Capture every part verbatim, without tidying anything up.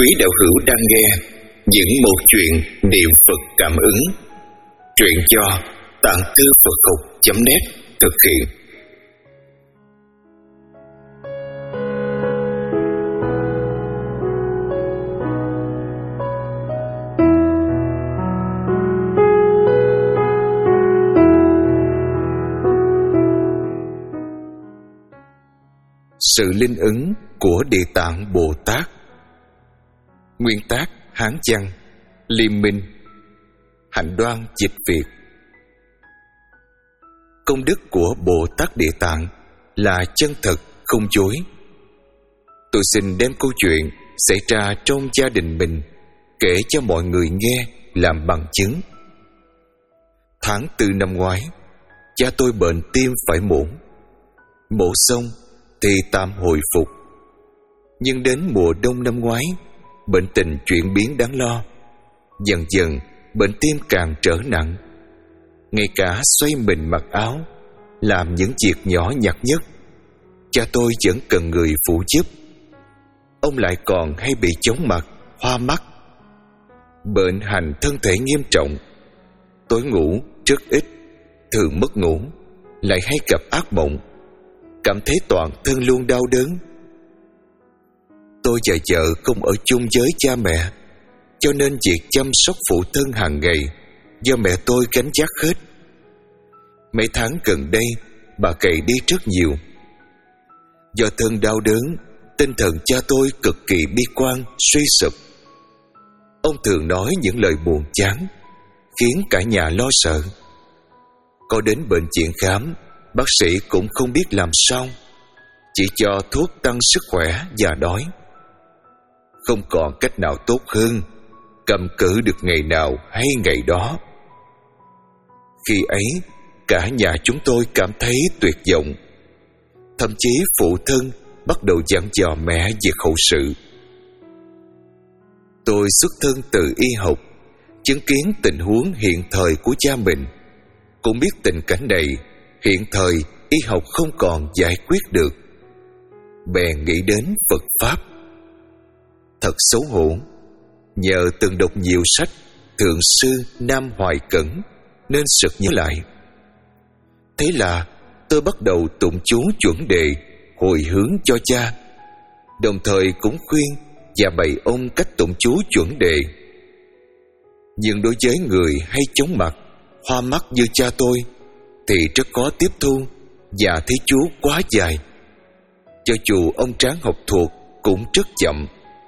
quý đạo hữu đang nghe những một chuyện niệm Phật cảm ứng. Truyện do tạng thư Phật học chấm net thực hiện. Sự linh ứng của Địa Tạng Bồ Tát. Nguyên tác Hán Văn, Liêm Minh, Hạnh Đoan dịch Việt. Công đức của Bồ Tát Địa Tạng là chân thật không dối. Tôi xin đem câu chuyện xảy ra trong gia đình mình kể cho mọi người nghe làm bằng chứng. Tháng tư năm ngoái, cha tôi bệnh tim phải mổ. Mổ xong thì tạm hồi phục. Nhưng đến mùa đông năm ngoái, bệnh tình chuyển biến đáng lo. Dần dần bệnh tim càng trở nặng. Ngay cả xoay mình mặc áo, làm những việc nhỏ nhặt nhất, cha tôi vẫn cần người phụ giúp. Ông lại còn hay bị chóng mặt, hoa mắt. Bệnh hành thân thể nghiêm trọng. Tối ngủ rất ít, thường mất ngủ, lại hay gặp ác mộng, cảm thấy toàn thân luôn đau đớn. Tôi và vợ không ở chung với cha mẹ, cho nên việc chăm sóc phụ thân hàng ngày do mẹ tôi gánh vác hết. Mấy tháng gần đây, bà gầy đi rất nhiều. Do thân đau đớn, tinh thần cha tôi cực kỳ bi quan, suy sụp. Ông thường nói những lời buồn chán, khiến cả nhà lo sợ. Có đến bệnh viện khám, bác sĩ cũng không biết làm sao, chỉ cho thuốc tăng sức khỏe và đói. Không còn cách nào tốt hơn, cầm cự được ngày nào hay ngày đó. Khi ấy, cả nhà chúng tôi cảm thấy tuyệt vọng. Thậm chí phụ thân bắt đầu dặn dò mẹ việc hậu sự. Tôi xuất thân từ y học, chứng kiến tình huống hiện thời của cha mình, cũng biết tình cảnh này hiện thời y học không còn giải quyết được. Bèn nghĩ đến Phật Pháp. Thật xấu hổ, nhờ từng đọc nhiều sách Thượng sư Nam Hoài Cẩn nên sực nhớ lại. Thế là tôi bắt đầu tụng chú chuẩn đề hồi hướng cho cha, đồng thời cũng khuyên và bày ông cách tụng chú chuẩn đề. Nhưng đối với người hay chóng mặt, hoa mắt như cha tôi thì rất khó tiếp thu, và thấy chú quá dài. Cho dù ông tráng học thuộc cũng rất chậm.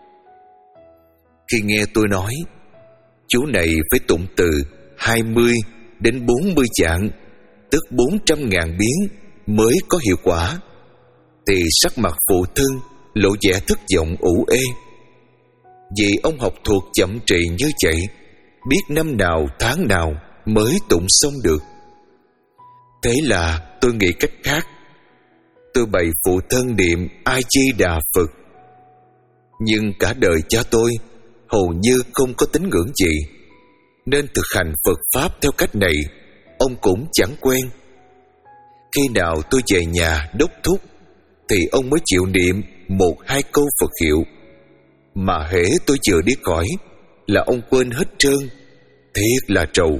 Khi nghe tôi nói chú này phải tụng từ hai mươi đến bốn mươi dạng, tức bốn trăm ngàn biến mới có hiệu quả, thì sắc mặt phụ thân lộ vẻ thất vọng ủ ê. Vì ông học thuộc chậm trì như vậy, biết năm nào tháng nào mới tụng xong được. Thế là tôi nghĩ cách khác. Tôi bày phụ thân niệm A Di Đà Phật. Nhưng cả đời cha tôi hầu như không có tín ngưỡng gì, nên thực hành Phật Pháp theo cách này ông cũng chẳng quen. Khi nào tôi về nhà đốc thúc thì ông mới chịu niệm một hai câu Phật hiệu. Mà hễ tôi vừa đi khỏi là ông quên hết trơn. Thiệt là trầu.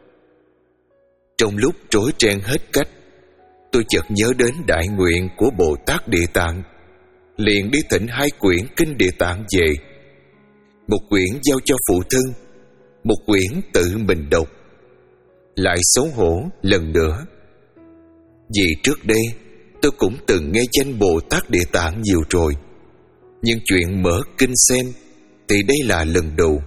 Trong lúc rối ren hết cách, tôi chợt nhớ đến đại nguyện của Bồ Tát Địa Tạng, liền đi thỉnh hai quyển kinh Địa Tạng về. Một quyển giao cho phụ thân, một quyển tự mình đọc. Lại xấu hổ lần nữa, vì trước đây tôi cũng từng nghe danh Bồ Tát Địa Tạng nhiều rồi, nhưng chuyện mở kinh xem thì đây là lần đầu.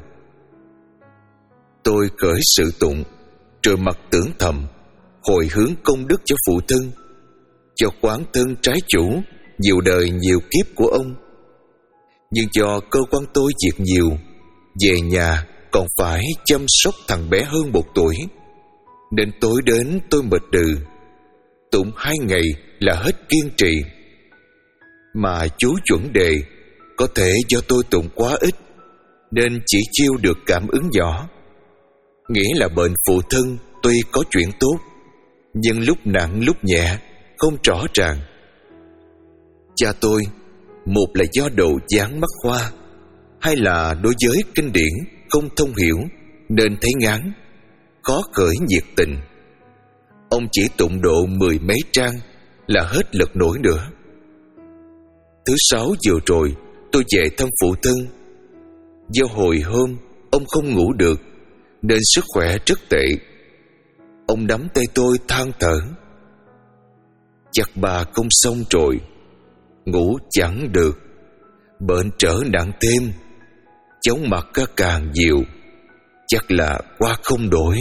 Tôi khởi sự tụng, rồi mặt tưởng thầm hồi hướng công đức cho phụ thân, cho quán thân trái chủ nhiều đời nhiều kiếp của ông. Nhưng do cơ quan tôi việc nhiều, về nhà còn phải chăm sóc thằng bé hơn một tuổi, nên tối đến tôi mệt đừ. Tụng hai ngày là hết kiên trì. Mà chú chuẩn đề có thể do tôi tụng quá ít, nên chỉ chiêu được cảm ứng nhỏ. Nghĩa là bệnh phụ thân tuy có chuyện tốt, nhưng lúc nặng lúc nhẹ không rõ ràng. Cha tôi, một là do độ dáng mắc hoa, hay là đối với kinh điển không thông hiểu nên thấy ngán, khó khởi nhiệt tình. Ông chỉ tụng độ mười mấy trang là hết lực nổi nữa. Thứ sáu vừa rồi tôi về thăm phụ thân. Do hồi hôm ông không ngủ được nên sức khỏe rất tệ. Ông nắm tay tôi than thở: chắc bà không xong rồi, ngủ chẳng được, bệnh trở nặng thêm, chóng mặt càng nhiều, chắc là qua không đổi.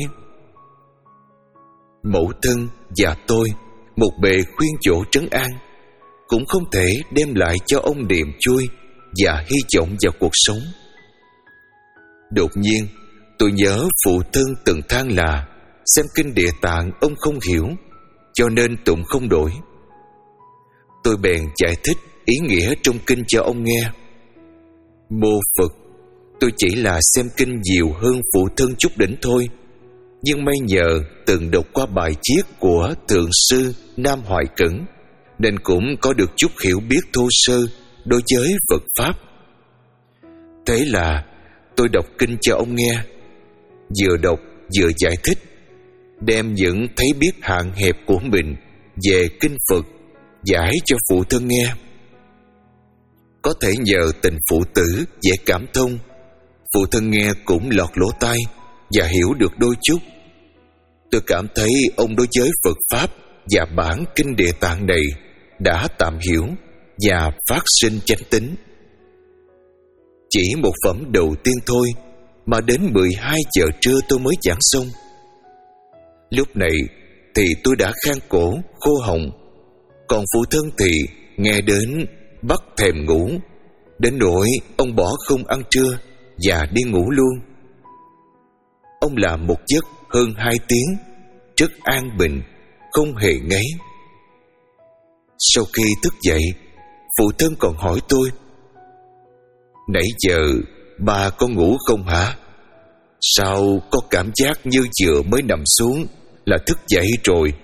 Mẫu thân và tôi một bề khuyên dỗ trấn an, cũng không thể đem lại cho ông niềm vui và hy vọng vào cuộc sống. Đột nhiên tôi nhớ phụ thân từng than là xem kinh Địa Tạng ông không hiểu, cho nên tụng không đổi. Tôi bèn giải thích ý nghĩa trong kinh cho ông nghe. Mô Phật, tôi chỉ là xem kinh nhiều hơn phụ thân chút đỉnh thôi, nhưng may nhờ từng đọc qua bài viết của Thượng sư Nam Hoài Cẩn nên cũng có được chút hiểu biết thô sơ đối với Phật Pháp. Thế là tôi đọc kinh cho ông nghe, vừa đọc vừa giải thích, đem những thấy biết hạn hẹp của mình về kinh Phật giải cho phụ thân nghe. Có thể nhờ tình phụ tử dễ cảm thông, phụ thân nghe cũng lọt lỗ tai và hiểu được đôi chút. Tôi cảm thấy ông đối với Phật Pháp và bản kinh Địa Tạng này đã tạm hiểu và phát sinh chánh tín. Chỉ một phẩm đầu tiên thôi mà đến mười hai giờ trưa tôi mới giảng xong. Lúc này thì tôi đã khan cổ, khô họng, còn phụ thân thì nghe đến bắt thèm ngủ, đến nỗi ông bỏ không ăn trưa và đi ngủ luôn. Ông làm một giấc hơn hai tiếng, rất an bình, không hề ngáy. Sau khi thức dậy, phụ thân còn hỏi tôi: nãy giờ bà có ngủ không hả? Sao có cảm giác như vừa mới nằm xuống là thức dậy rồi?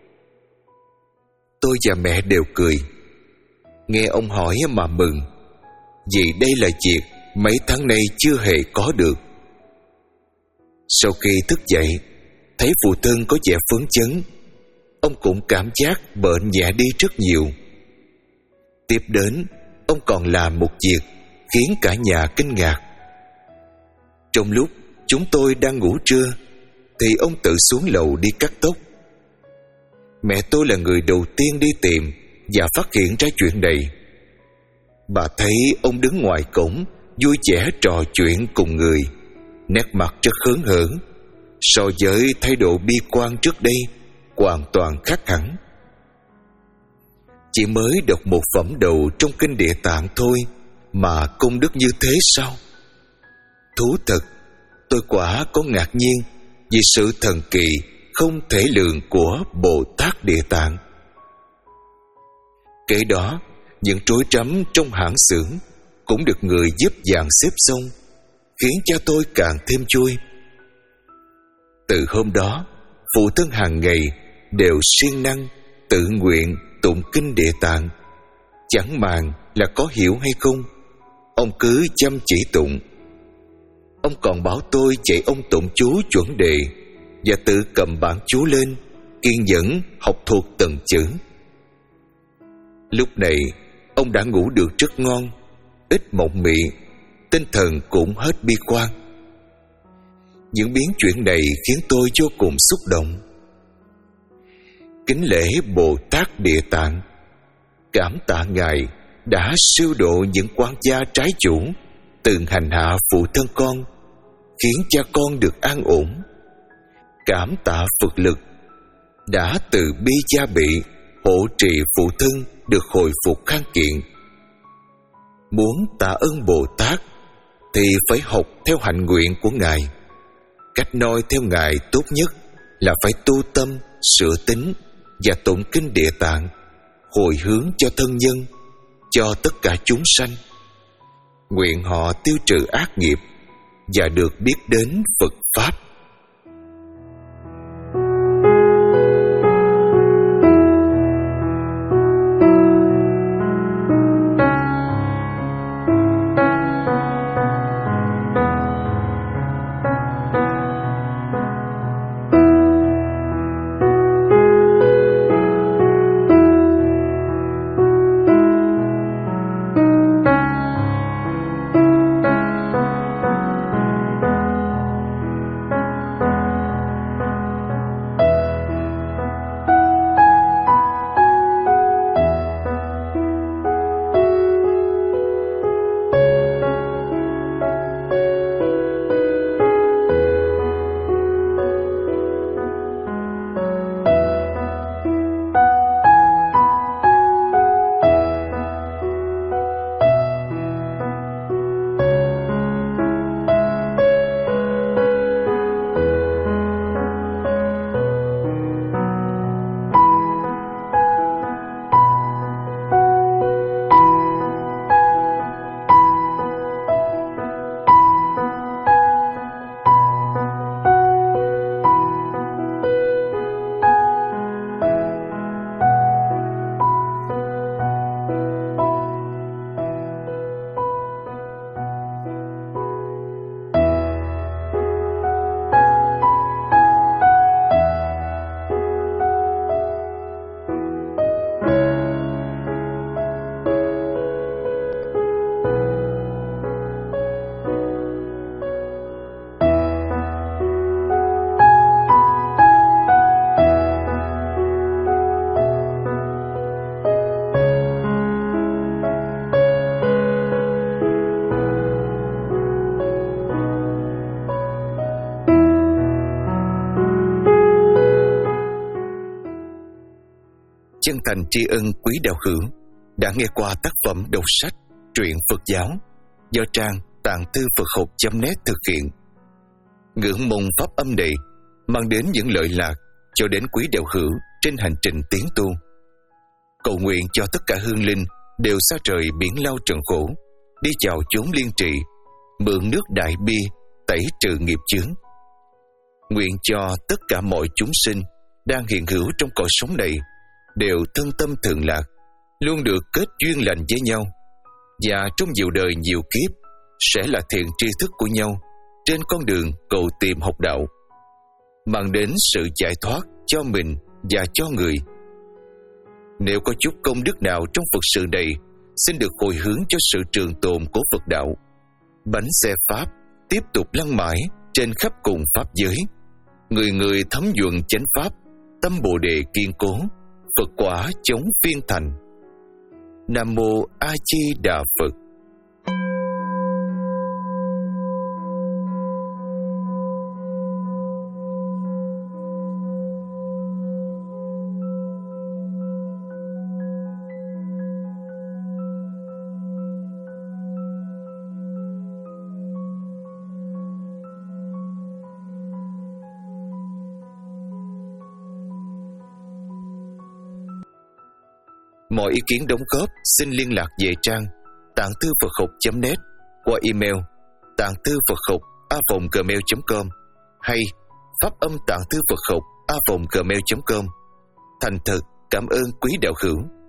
Tôi và mẹ đều cười. Nghe ông hỏi mà mừng, vì đây là việc mấy tháng nay chưa hề có được. Sau khi thức dậy, thấy phụ thân có vẻ phấn chấn, ông cũng cảm giác bệnh nhẹ đi rất nhiều. Tiếp đến, ông còn làm một việc khiến cả nhà kinh ngạc. Trong lúc chúng tôi đang ngủ trưa thì ông tự xuống lầu đi cắt tóc. Mẹ tôi là người đầu tiên đi tìm và phát hiện ra chuyện này. Bà thấy ông đứng ngoài cổng vui vẻ trò chuyện cùng người, nét mặt rất hớn hở, so với thái độ bi quan trước đây hoàn toàn khác hẳn. Chỉ mới đọc một phẩm đầu trong kinh Địa Tạng thôi mà công đức như thế sao? Thú thật, tôi quả có ngạc nhiên vì sự thần kỳ không thể lường của Bồ Tát Địa Tạng. Kế đó, những rối rắm trong hãng xưởng cũng được người giúp dàn xếp xong, khiến cho tôi càng thêm vui. Từ hôm đó, phụ thân hàng ngày đều siêng năng tự nguyện tụng kinh Địa Tạng. Chẳng màng là có hiểu hay không, ông cứ chăm chỉ tụng. Ông còn bảo tôi dạy ông tụng chú chuẩn đề và tự cầm bản chú lên, kiên nhẫn học thuộc từng chữ. Lúc này ông đã ngủ được rất ngon, ít mộng mị, tinh thần cũng hết bi quan. Những biến chuyển này khiến tôi vô cùng xúc động. Kính lễ Bồ Tát Địa Tạng, cảm tạ Ngài đã siêu độ những quan gia trái chủ từng hành hạ phụ thân con, khiến cha con được an ổn. Cảm tạ Phật lực đã từ bi gia bị hộ trì phụ thân được hồi phục khang kiện. Muốn tạ ơn Bồ Tát thì phải học theo hạnh nguyện của Ngài. Cách noi theo Ngài tốt nhất là phải tu tâm, sửa tính và tụng kinh Địa Tạng, hồi hướng cho thân nhân, cho tất cả chúng sanh. Nguyện họ tiêu trừ ác nghiệp và được biết đến Phật Pháp. chân thành tri ân quý đạo hữu đã nghe qua tác phẩm đọc sách truyện Phật giáo do trang tạng thư Phật học chấm net thực hiện. Ngưỡng mong pháp âm này mang đến những lợi lạc cho đến quý đạo hữu trên hành trình tiến tu. Cầu nguyện cho tất cả hương linh đều xa trời biển lao trần khổ, đi chào chốn liên trị, mượn nước đại bi tẩy trừ nghiệp chướng. Nguyện cho tất cả mọi chúng sinh đang hiện hữu trong cõi sống này đều thân tâm thường lạc, luôn được kết duyên lành với nhau, và trong nhiều đời nhiều kiếp sẽ là thiện tri thức của nhau trên con đường cầu tìm học đạo, mang đến sự giải thoát cho mình và cho người. Nếu có chút công đức nào trong Phật sự này, xin được hồi hướng cho sự trường tồn của Phật đạo. Bánh xe Pháp tiếp tục lăn mãi trên khắp cùng Pháp giới. Người người thấm nhuận chánh Pháp, tâm Bồ Đề kiên cố, Phật quả chống phiên thành. Nam Mô A Di Đà Phật. Mọi ý kiến đóng góp xin liên lạc về trang tạng thư Phật học chấm net qua email tạng thư Phật học a vòng gmail chấm com hay pháp âm tạng thư Phật học a vòng gmail chấm com. Thành thật cảm ơn quý đạo hữu.